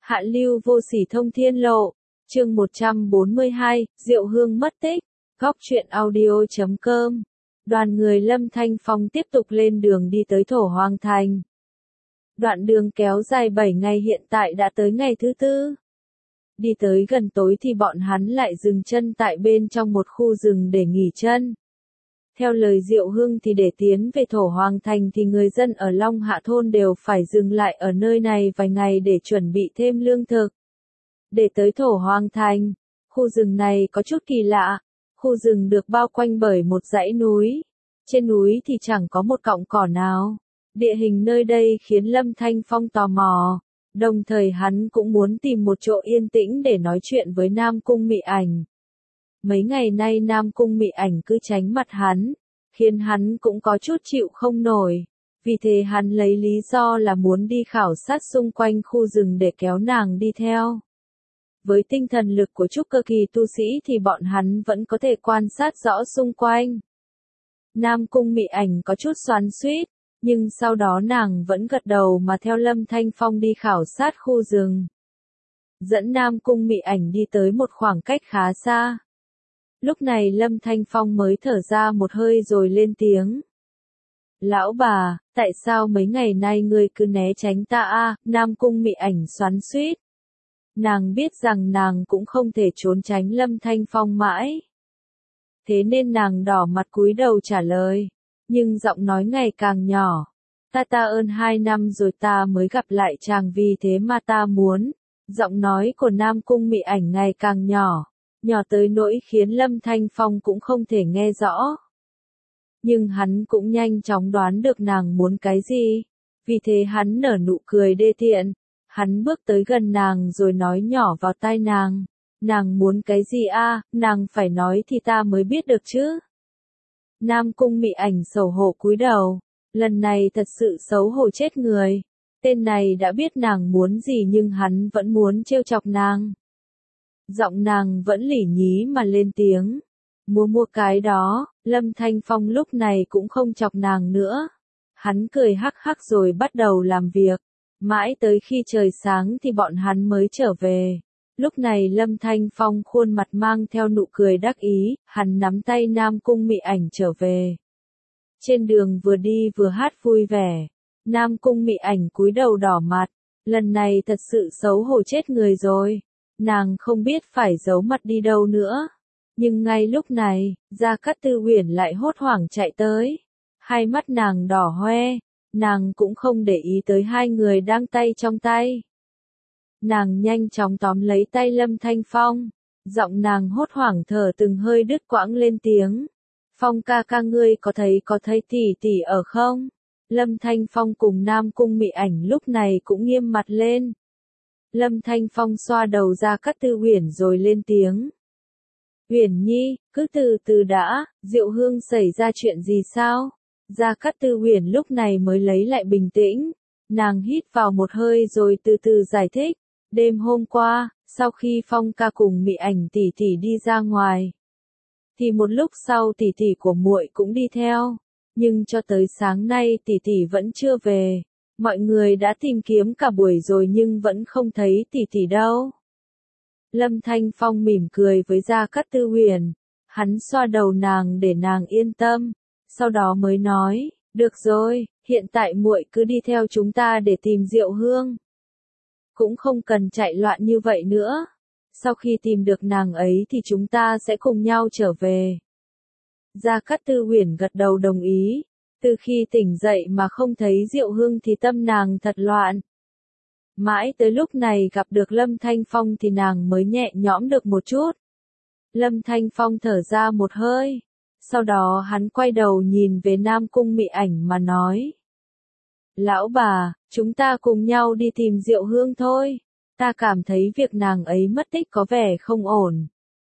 Hạ lưu vô sỉ thông thiên lộ. Chương 142, Diệu Hương mất tích. Góc truyện audio.com. Đoàn người Lâm Thanh Phong tiếp tục lên đường đi tới Thổ Hoàng Thành. Đoạn đường kéo dài 7 ngày hiện tại đã tới ngày thứ 4. Đi tới gần tối thì bọn hắn lại dừng chân tại bên trong một khu rừng để nghỉ chân. Theo lời Diệu Hương thì để tiến về Thổ Hoàng Thành thì người dân ở Long Hạ Thôn đều phải dừng lại ở nơi này vài ngày để chuẩn bị thêm lương thực. Để tới Thổ Hoàng Thành, khu rừng này có chút kỳ lạ. Khu rừng được bao quanh bởi một dãy núi. Trên núi thì chẳng có một cọng cỏ nào. Địa hình nơi đây khiến Lâm Thanh Phong tò mò. Đồng thời hắn cũng muốn tìm một chỗ yên tĩnh để nói chuyện với Nam Cung Mị Ảnh. Mấy ngày nay Nam Cung Mị Ảnh cứ tránh mặt hắn, khiến hắn cũng có chút chịu không nổi. Vì thế hắn lấy lý do là muốn đi khảo sát xung quanh khu rừng để kéo nàng đi theo. Với tinh thần lực của trúc cơ kỳ tu sĩ thì bọn hắn vẫn có thể quan sát rõ xung quanh. Nam Cung Mị Ảnh có chút xoắn xuýt, nhưng sau đó nàng vẫn gật đầu mà theo Lâm Thanh Phong đi khảo sát khu rừng. Dẫn Nam Cung Mị Ảnh đi tới một khoảng cách khá xa. Lúc này Lâm Thanh Phong mới thở ra một hơi rồi lên tiếng. Lão bà, tại sao mấy ngày nay ngươi cứ né tránh ta a? Nam Cung Mị Ảnh xoắn xuýt. Nàng biết rằng nàng cũng không thể trốn tránh Lâm Thanh Phong mãi. Thế nên nàng đỏ mặt cúi đầu trả lời, nhưng giọng nói ngày càng nhỏ. Ta ơn 2 năm rồi ta mới gặp lại chàng vì thế mà ta muốn. Giọng nói của Nam Cung Mị Ảnh ngày càng nhỏ, nhỏ tới nỗi khiến Lâm Thanh Phong cũng không thể nghe rõ. Nhưng hắn cũng nhanh chóng đoán được nàng muốn cái gì. Vì thế hắn nở nụ cười đê tiện. Hắn bước tới gần nàng rồi nói nhỏ vào tai nàng. Nàng muốn cái gì a? Nàng phải nói thì ta mới biết được chứ. Nam Cung Mị Ảnh xấu hổ cúi đầu. Lần này thật sự xấu hổ chết người. Tên này đã biết nàng muốn gì nhưng hắn vẫn muốn trêu chọc nàng. Giọng nàng vẫn lỉ nhí mà lên tiếng. Mua cái đó. Lâm Thanh Phong lúc này cũng không chọc nàng nữa. Hắn cười hắc hắc rồi bắt đầu làm việc. Mãi tới khi trời sáng thì bọn hắn mới trở về. Lúc này Lâm Thanh Phong khuôn mặt mang theo nụ cười đắc ý, hắn nắm tay Nam Cung Mị Ảnh trở về. Trên đường vừa đi vừa hát vui vẻ. Nam Cung Mị Ảnh cúi đầu đỏ mặt. Lần này thật sự xấu hổ chết người rồi. Nàng không biết phải giấu mặt đi đâu nữa. Nhưng ngay lúc này, Gia Cát Tư Uyển lại hốt hoảng chạy tới. Hai mắt nàng đỏ hoe. Nàng cũng không để ý tới hai người đang tay trong tay. Nàng nhanh chóng tóm lấy tay Lâm Thanh Phong. Giọng nàng hốt hoảng thở từng hơi đứt quãng lên tiếng. Phong ca ca ngươi có thấy tỷ ở không? Lâm Thanh Phong cùng Nam Cung Mị Ảnh lúc này cũng nghiêm mặt lên. Lâm Thanh Phong xoa đầu Gia Cát Tư Uyển rồi lên tiếng. Uyển Nhi, cứ từ từ đã, Diệu Hương xảy ra chuyện gì sao? Gia Cát Tư Uyển lúc này mới lấy lại bình tĩnh. Nàng hít vào một hơi rồi từ từ giải thích. Đêm hôm qua, sau khi Phong ca cùng Mị Ảnh tỷ tỷ đi ra ngoài, thì một lúc sau tỷ tỷ của muội cũng đi theo. Nhưng cho tới sáng nay tỷ tỷ vẫn chưa về. Mọi người đã tìm kiếm cả buổi rồi nhưng vẫn không thấy tỷ tỷ đâu. Lâm Thanh Phong mỉm cười với Gia Cát Tư Uyển. Hắn xoa đầu nàng để nàng yên tâm. Sau đó mới nói, được rồi, hiện tại muội cứ đi theo chúng ta để tìm Diệu Hương. Cũng không cần chạy loạn như vậy nữa. Sau khi tìm được nàng ấy thì chúng ta sẽ cùng nhau trở về. Gia Cát Tư Uyển gật đầu đồng ý. Từ khi tỉnh dậy mà không thấy Diệu Hương thì tâm nàng thật loạn. Mãi tới lúc này gặp được Lâm Thanh Phong thì nàng mới nhẹ nhõm được một chút. Lâm Thanh Phong thở ra một hơi. Sau đó hắn quay đầu nhìn về Nam Cung Mị Ảnh mà nói. Lão bà, chúng ta cùng nhau đi tìm Diệu Hương thôi. Ta cảm thấy việc nàng ấy mất tích có vẻ không ổn.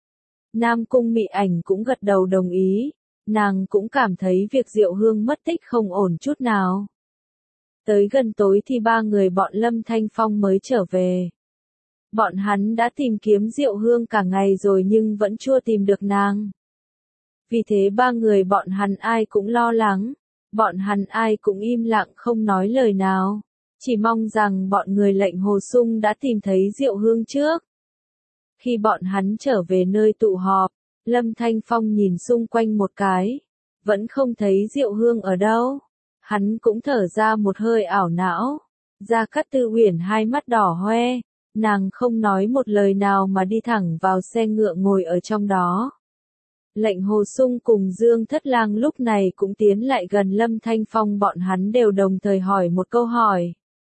Nam Cung Mị Ảnh cũng gật đầu đồng ý. Nàng cũng cảm thấy việc Diệu Hương mất tích không ổn chút nào. Tới gần tối thì ba người bọn Lâm Thanh Phong mới trở về. Bọn hắn đã tìm kiếm Diệu Hương cả ngày rồi nhưng vẫn chưa tìm được nàng. Vì thế ba người bọn hắn ai cũng lo lắng. Bọn hắn ai cũng im lặng không nói lời nào. Chỉ mong rằng bọn người lệnh Hồ Sung đã tìm thấy Diệu Hương trước. Khi bọn hắn trở về nơi tụ họp, Lâm Thanh Phong nhìn xung quanh một cái, vẫn không thấy Diệu Hương ở đâu. Hắn cũng thở ra một hơi ảo não. Gia Cát Tư Uyển hai mắt đỏ hoe, nàng không nói một lời nào mà đi thẳng vào xe ngựa ngồi ở trong đó. Lệnh Hồ Sung cùng Dương Thất Lang lúc này cũng tiến lại gần Lâm Thanh Phong, bọn hắn đều đồng thời hỏi một câu hỏi.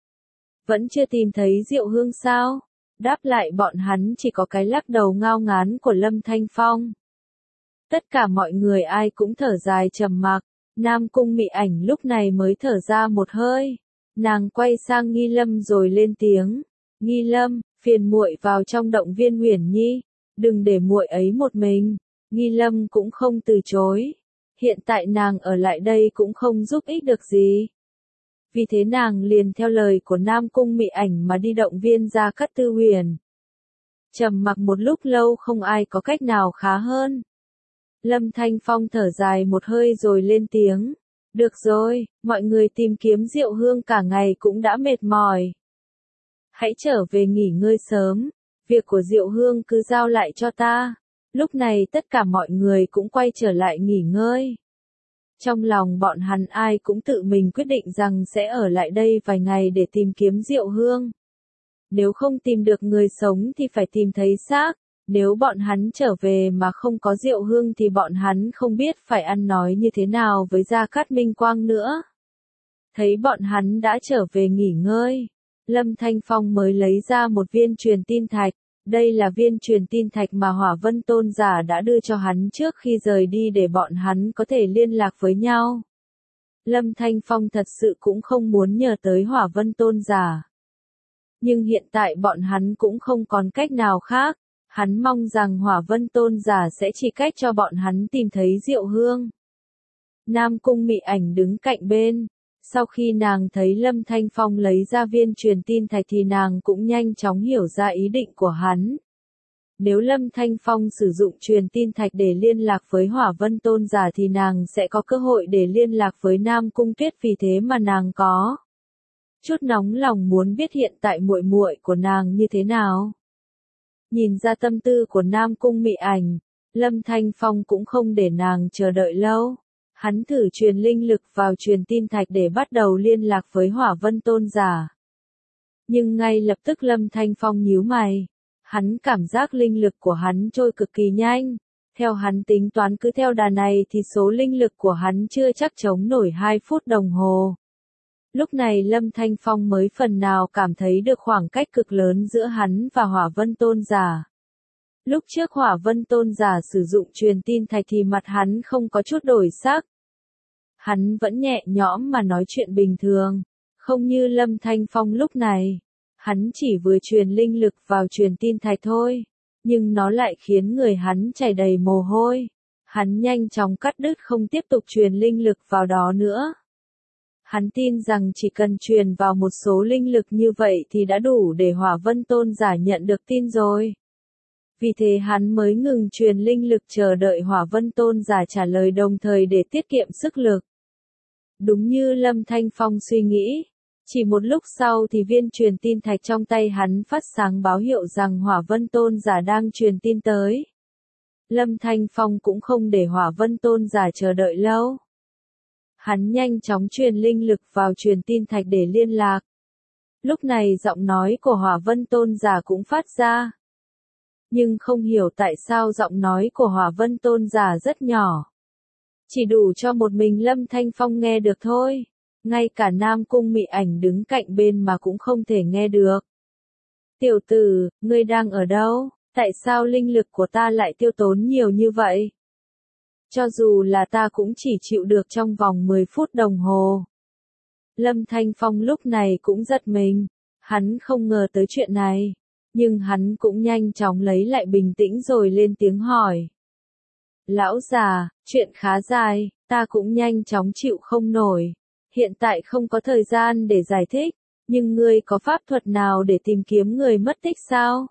Vẫn chưa tìm thấy Diệu Hương sao? Đáp lại bọn hắn chỉ có cái lắc đầu ngao ngán của Lâm Thanh Phong. Tất cả mọi người ai cũng thở dài trầm mặc. Nam Cung Mị Ảnh lúc này mới thở ra một hơi. Nàng quay sang Nghi Lâm rồi lên tiếng. Nghi Lâm, phiền muội vào trong động viên Uyển Nhi, đừng để muội ấy một mình. Nghi Lâm cũng không từ chối. Hiện tại nàng ở lại đây cũng không giúp ích được gì. Vì thế nàng liền theo lời của Nam Cung Mị Ảnh mà đi động viên Gia Cát Tư Uyển. Trầm mặc một lúc lâu không ai có cách nào khá hơn. Lâm Thanh Phong thở dài một hơi rồi lên tiếng. Được rồi, mọi người tìm kiếm Diệu Hương cả ngày cũng đã mệt mỏi. Hãy trở về nghỉ ngơi sớm, việc của Diệu Hương cứ giao lại cho ta. Lúc này tất cả mọi người cũng quay trở lại nghỉ ngơi. Trong lòng bọn hắn ai cũng tự mình quyết định rằng sẽ ở lại đây vài ngày để tìm kiếm Diệu Hương. Nếu không tìm được người sống thì phải tìm thấy xác. Nếu bọn hắn trở về mà không có Diệu Hương thì bọn hắn không biết phải ăn nói như thế nào với Gia Cát Minh Quang nữa. Thấy bọn hắn đã trở về nghỉ ngơi, Lâm Thanh Phong mới lấy ra một viên truyền tin thạch. Đây là viên truyền tin thạch mà Hỏa Vân Tôn giả đã đưa cho hắn trước khi rời đi để bọn hắn có thể liên lạc với nhau. Lâm Thanh Phong thật sự cũng không muốn nhờ tới Hỏa Vân Tôn giả. Nhưng hiện tại bọn hắn cũng không còn cách nào khác. Hắn mong rằng Hỏa Vân Tôn giả sẽ chỉ cách cho bọn hắn tìm thấy Diệu Hương. Nam Cung Mị Ảnh đứng cạnh bên. Sau khi nàng thấy Lâm Thanh Phong lấy ra viên truyền tin thạch thì nàng cũng nhanh chóng hiểu ra ý định của hắn. Nếu Lâm Thanh Phong sử dụng truyền tin thạch để liên lạc với Hỏa Vân Tôn giả thì nàng sẽ có cơ hội để liên lạc với Nam Cung Tuyết, vì thế mà nàng có chút nóng lòng muốn biết hiện tại muội muội của nàng như thế nào. Nhìn ra tâm tư của Nam Cung Mị Ảnh, Lâm Thanh Phong cũng không để nàng chờ đợi lâu. Hắn thử truyền linh lực vào truyền tin thạch để bắt đầu liên lạc với Hỏa Vân Tôn giả. Nhưng ngay lập tức Lâm Thanh Phong nhíu mày. Hắn cảm giác linh lực của hắn trôi cực kỳ nhanh. Theo hắn tính toán cứ theo đà này thì số linh lực của hắn chưa chắc chống nổi 2 phút đồng hồ. Lúc này Lâm Thanh Phong mới phần nào cảm thấy được khoảng cách cực lớn giữa hắn và Hỏa Vân Tôn giả. Lúc trước Hỏa Vân Tôn giả sử dụng truyền tin thạch thì mặt hắn không có chút đổi sắc. Hắn vẫn nhẹ nhõm mà nói chuyện bình thường, không như Lâm Thanh Phong lúc này. Hắn chỉ vừa truyền linh lực vào truyền tin thạch thôi, nhưng nó lại khiến người hắn chảy đầy mồ hôi. Hắn nhanh chóng cắt đứt không tiếp tục truyền linh lực vào đó nữa. Hắn tin rằng chỉ cần truyền vào một số linh lực như vậy thì đã đủ để Hỏa Vân Tôn giả nhận được tin rồi. Vì thế hắn mới ngừng truyền linh lực chờ đợi Hỏa Vân Tôn giả trả lời, đồng thời để tiết kiệm sức lực. Đúng như Lâm Thanh Phong suy nghĩ, chỉ một lúc sau thì viên truyền tin thạch trong tay hắn phát sáng báo hiệu rằng Hỏa Vân Tôn giả đang truyền tin tới. Lâm Thanh Phong cũng không để Hỏa Vân Tôn giả chờ đợi lâu. Hắn nhanh chóng truyền linh lực vào truyền tin thạch để liên lạc. Lúc này giọng nói của Hỏa Vân Tôn giả cũng phát ra. Nhưng không hiểu tại sao giọng nói của Hỏa Vân Tôn giả rất nhỏ. Chỉ đủ cho một mình Lâm Thanh Phong nghe được thôi. Ngay cả Nam Cung Mị Ảnh đứng cạnh bên mà cũng không thể nghe được. Tiểu tử, ngươi đang ở đâu? Tại sao linh lực của ta lại tiêu tốn nhiều như vậy? Cho dù là ta cũng chỉ chịu được trong vòng 10 phút đồng hồ. Lâm Thanh Phong lúc này cũng giật mình. Hắn không ngờ tới chuyện này. Nhưng hắn cũng nhanh chóng lấy lại bình tĩnh rồi lên tiếng hỏi. Lão già, chuyện khá dài, ta cũng nhanh chóng chịu không nổi. Hiện tại không có thời gian để giải thích, nhưng ngươi có pháp thuật nào để tìm kiếm người mất tích sao?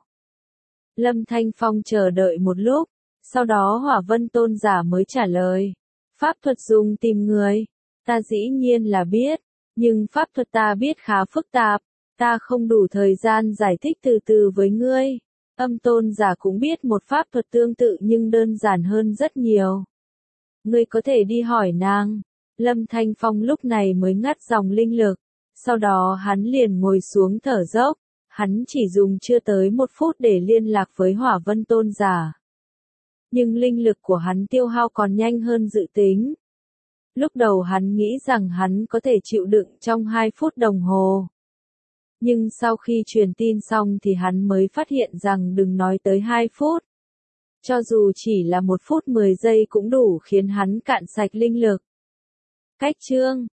Lâm Thanh Phong chờ đợi một lúc, sau đó Hỏa Vân Tôn giả mới trả lời. Pháp thuật dùng tìm người, ta dĩ nhiên là biết, Nhưng pháp thuật ta biết khá phức tạp, ta không đủ thời gian giải thích từ từ với ngươi. Âm tôn giả cũng biết một pháp thuật tương tự nhưng đơn giản hơn rất nhiều. Ngươi có thể đi hỏi nàng. Lâm Thanh Phong lúc này mới ngắt dòng linh lực. Sau đó hắn liền ngồi xuống thở dốc. Hắn chỉ dùng chưa tới 1 phút để liên lạc với Hỏa Vân tôn giả. Nhưng linh lực của hắn tiêu hao còn nhanh hơn dự tính. Lúc đầu hắn nghĩ rằng hắn có thể chịu đựng trong 2 phút đồng hồ. Nhưng sau khi truyền tin xong thì hắn mới phát hiện rằng đừng nói tới 2 phút. Cho dù chỉ là 1 phút 10 giây cũng đủ khiến hắn cạn sạch linh lực. Cách chương